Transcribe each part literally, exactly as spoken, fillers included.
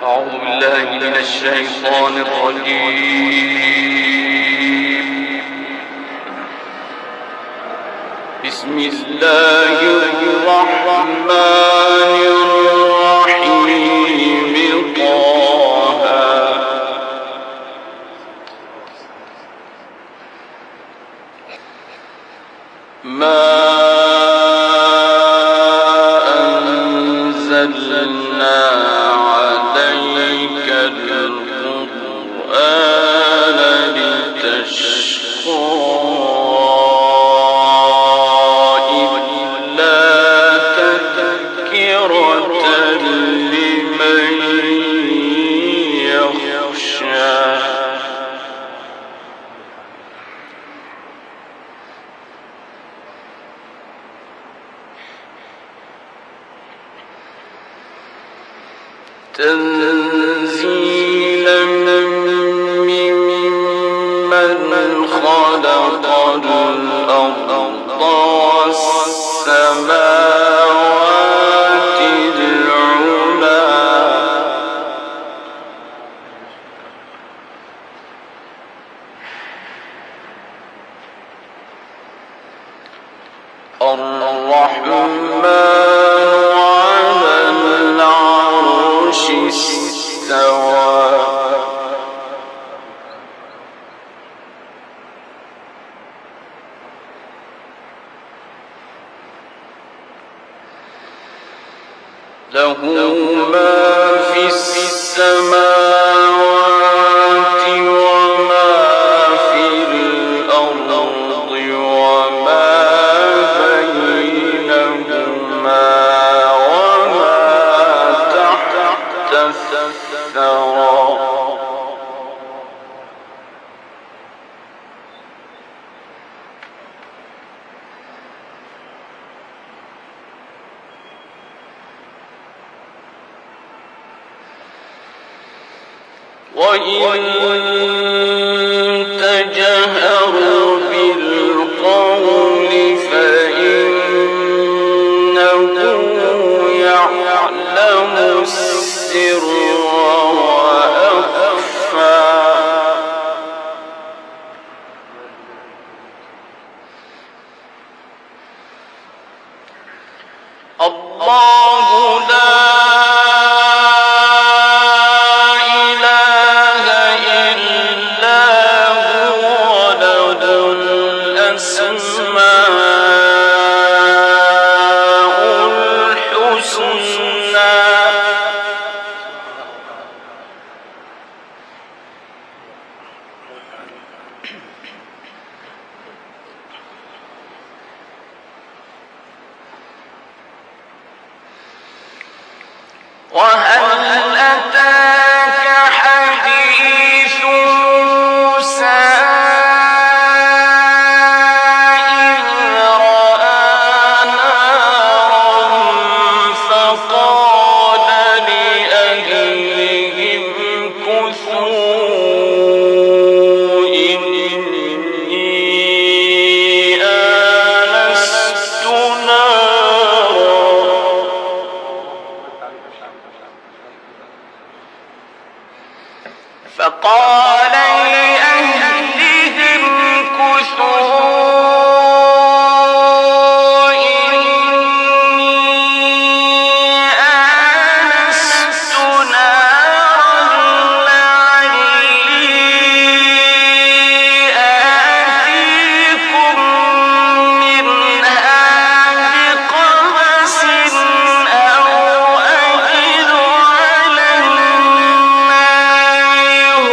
أعوذ بالله من الشيطان الرجيم. بسم الله الرحمن الرحيم. طه ما أنزلنا عليك القرآن لتشقى إلا تذكرة لمن يخشى. تنزيلا ممن خلق الأرض والسماوات العلى. الرحمن على العرش استوى. له ما في السماوات وما في الأرض وما بينهما وما تحت الثرى. وإن تجهر بالقول فإنه يعلم السر وأخفى. الله لا وهل أتاك حديث موسى إذ رأى نارا فقال لأهلهم كثوا إني آنست نارا فقال لأهلهم كثوا إني آنست نارا لعلي آتيكم منها بقبس أو أجد على النار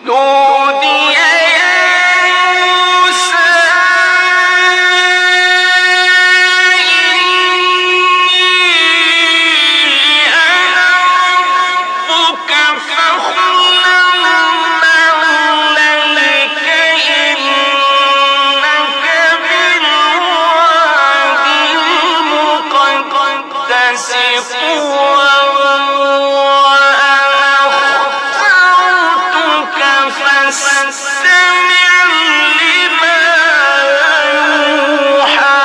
نودي يا موسى إني أنا ربك فاخلع نعليك إنك بالوادي المقدس طوى فاستمع لما يوحى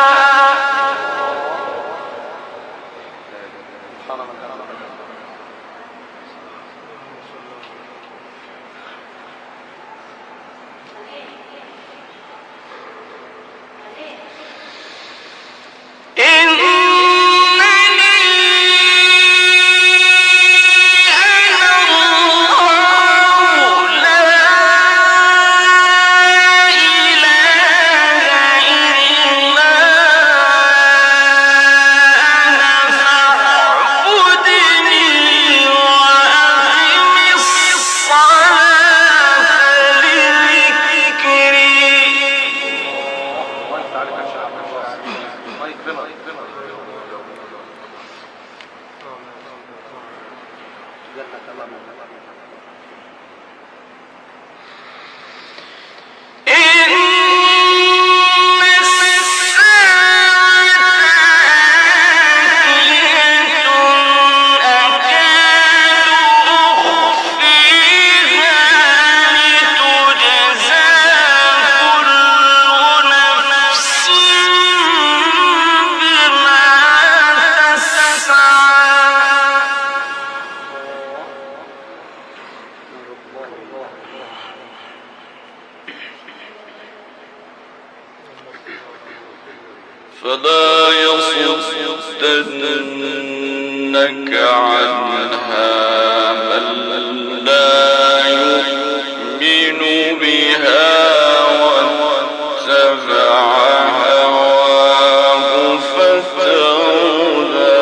فلا يصدنك عنها من لا يؤمن بها واتبع هواه فتردى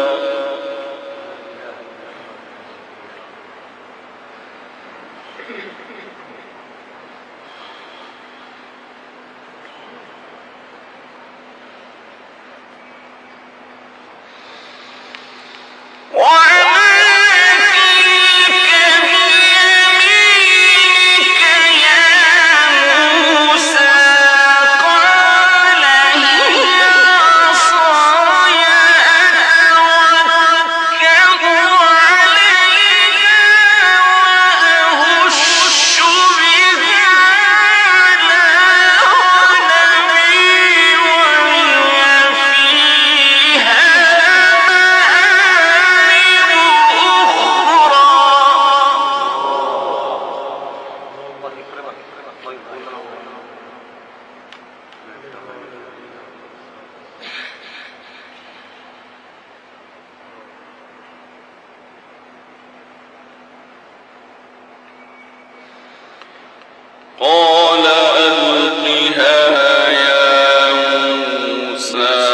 قال ألقها يا موسى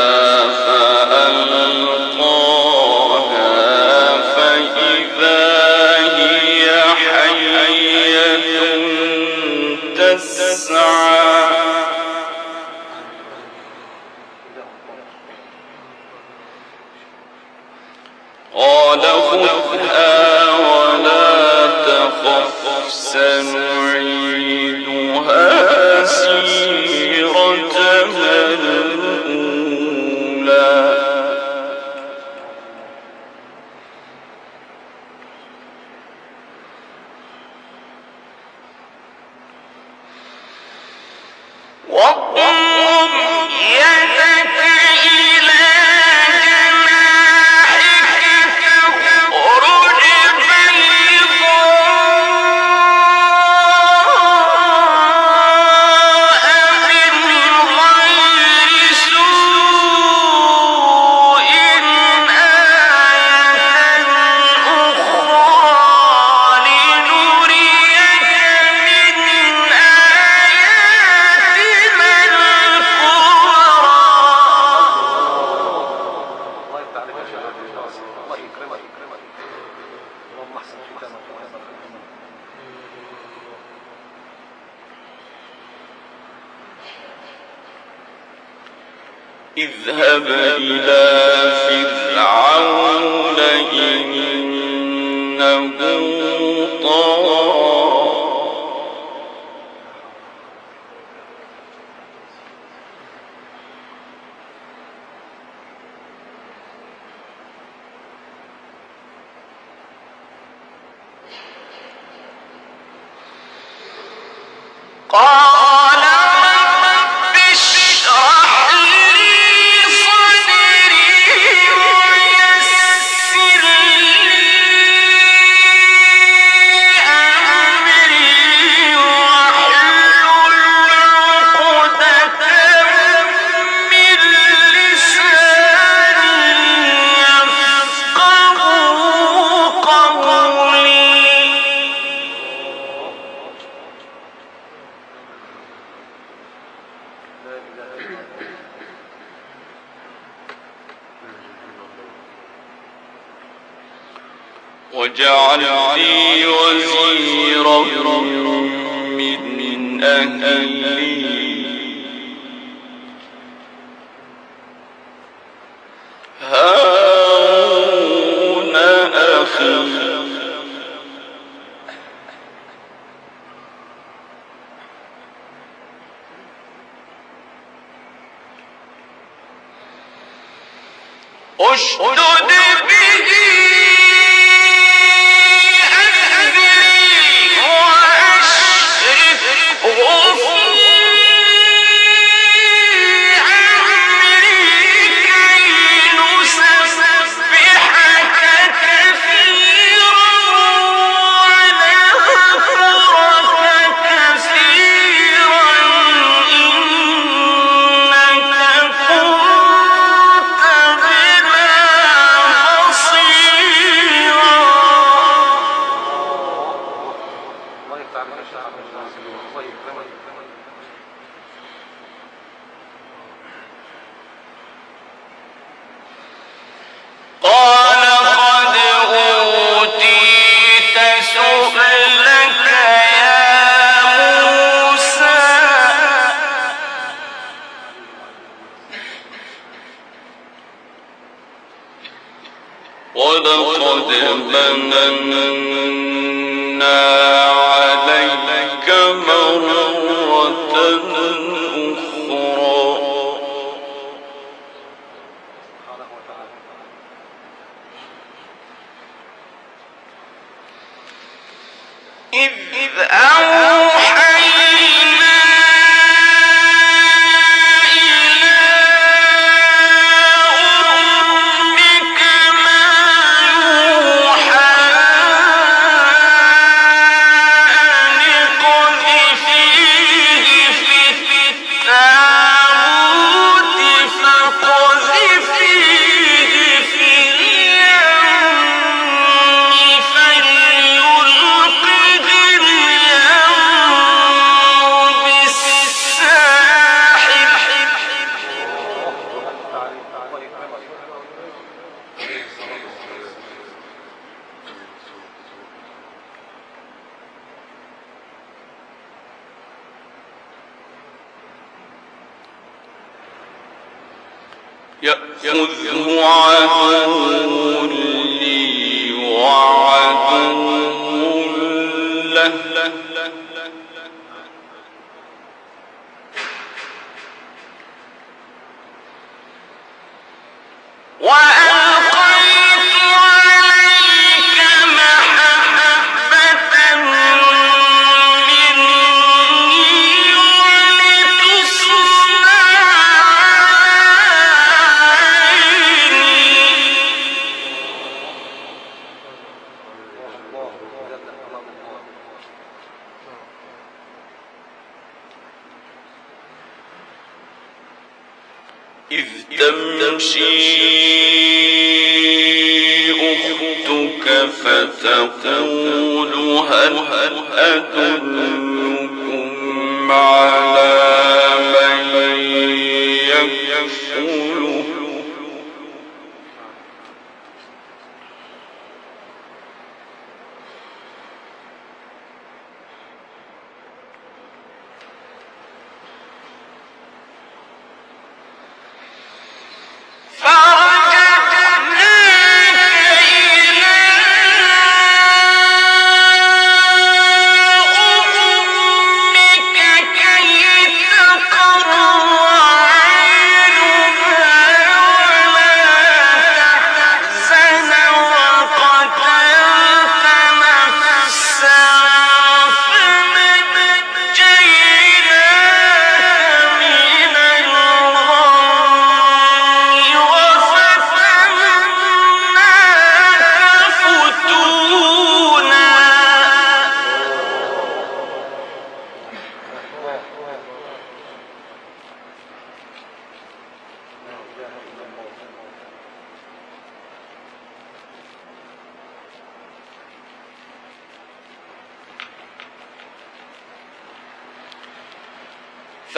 فألقاها فإذا هي حية تسعى قال خذها ولا تخف سنعيدها سيرتها الأولى واضم يدك إلى جناحك تخرج بيضاء من غير اذهب إلى فرعون إنه طغى قال رب اشرح لي صدري ويسر لي أمري واحلل عقدة من لساني يفقهوا قولي. واجعل لي وزيرا من أهلي هارون أخي اشدد به قال قد أوتيت سؤلك يا موسى ولقد مننا عليك مرة أخرى إذ أوحينا إلى أمك ما يوحى أن اقذفيه في التابوت فاقذفيه في اليم فليلقه اليم بالساحل يأخذه عدو لي وعدو له وألقيت عليك محبة مني ولتصنع إذ تمشي أختك فتقول هل أدلكم على من يكفله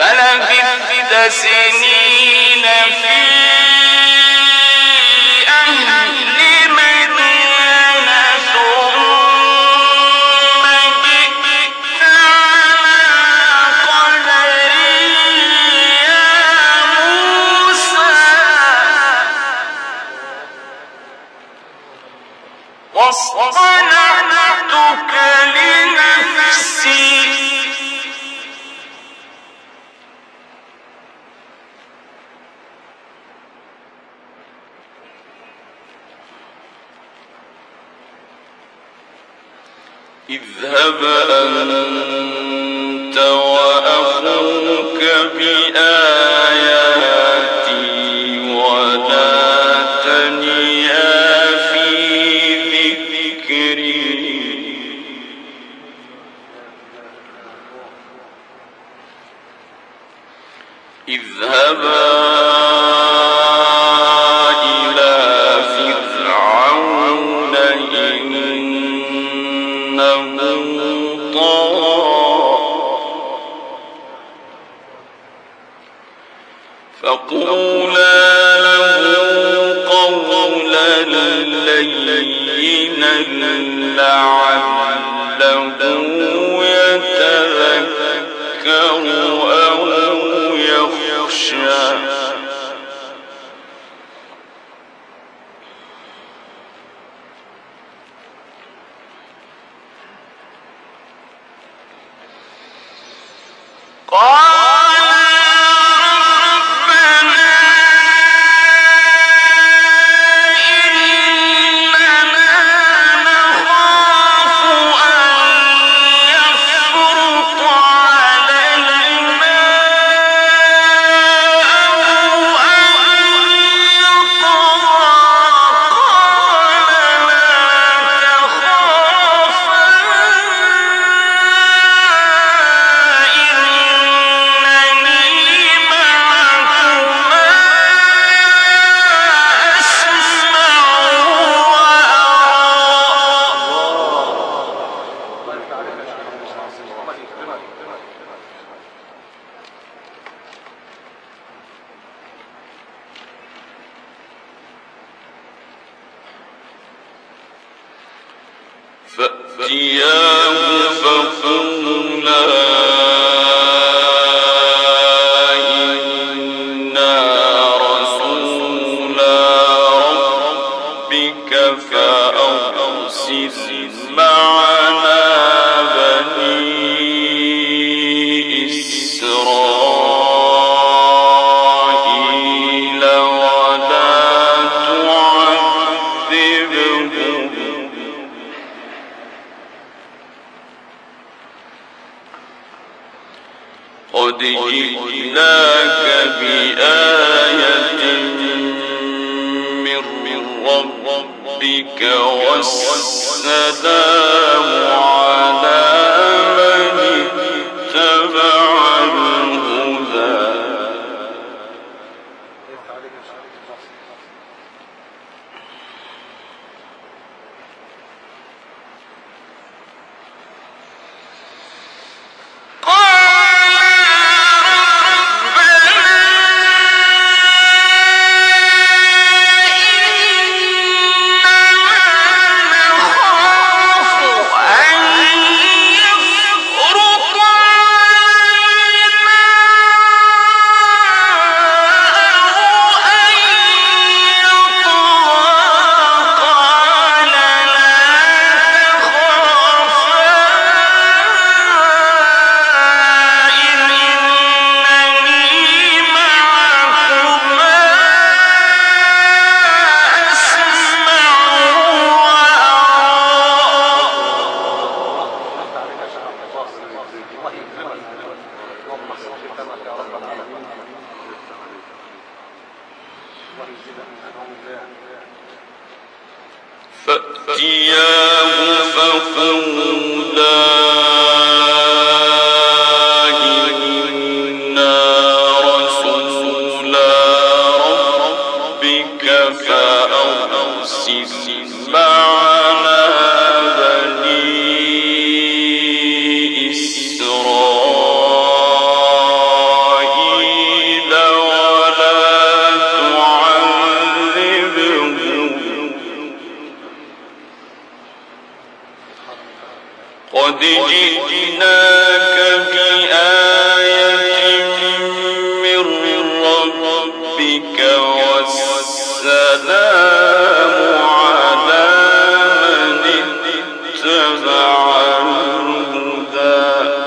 فلبثت سنين في أهل مدين ثم جئت على قدر يا موسى واصطنعتك لنفسي اذهب أنت وأخوك بآياتي ولا تنيا في ذكري اذهبا إلى فرعون إنه طغى فقولا له قولا لينا لعله يتذكر أو يخشى قال فأتياه فقولا إنا رسولا ربك فأرسل معنا بني إسرائيل ولا تعذبهم قد جئناك بآية من ربك والسلام على من اتبع الهدى فأتياه فقولا إنا رسولا ربك فأرسل معنا بني إسرائيل جئناك بآية من ربك والسلام على من اتبع الهدى.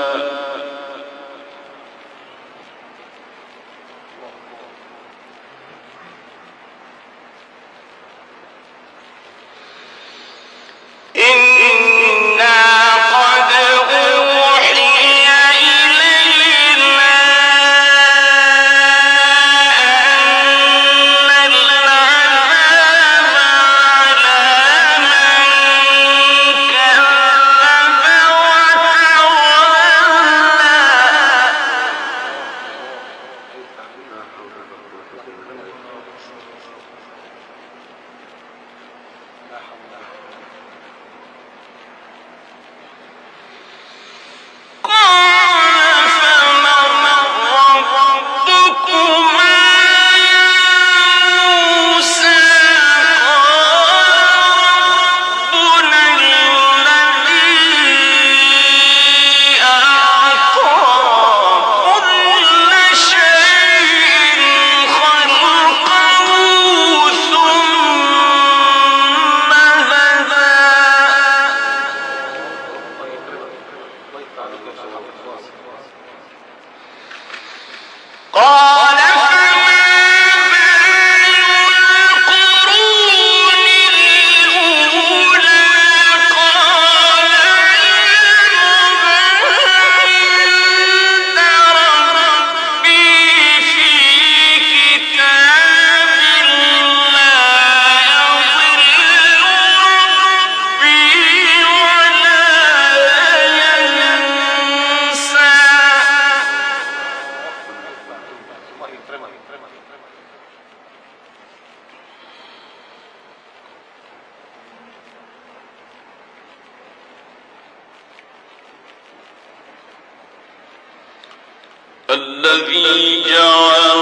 الذي جعل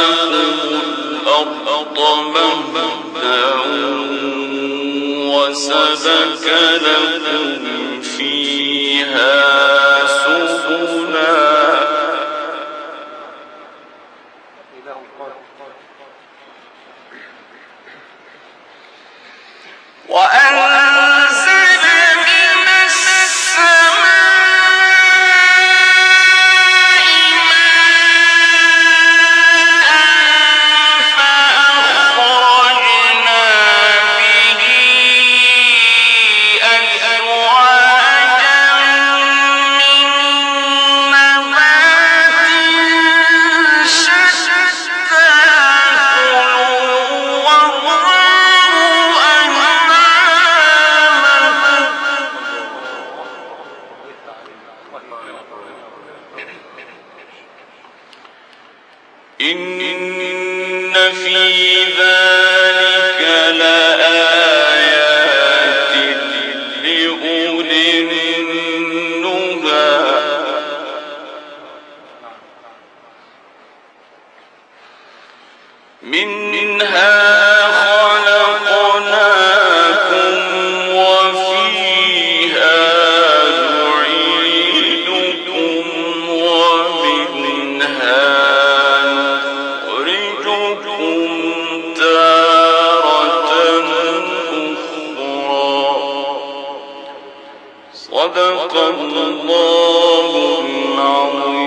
لكم الأرض مهدا وسلك لكم فيها سبلا وأنزل من السماء ماء فأخرجنا به أزواجا من نبات شتى كلوا وارعوا إن في ذلك لآيات لأولي النهى منها خلقناكم وفيها نعيدكم ومنها صدق الله العظيم.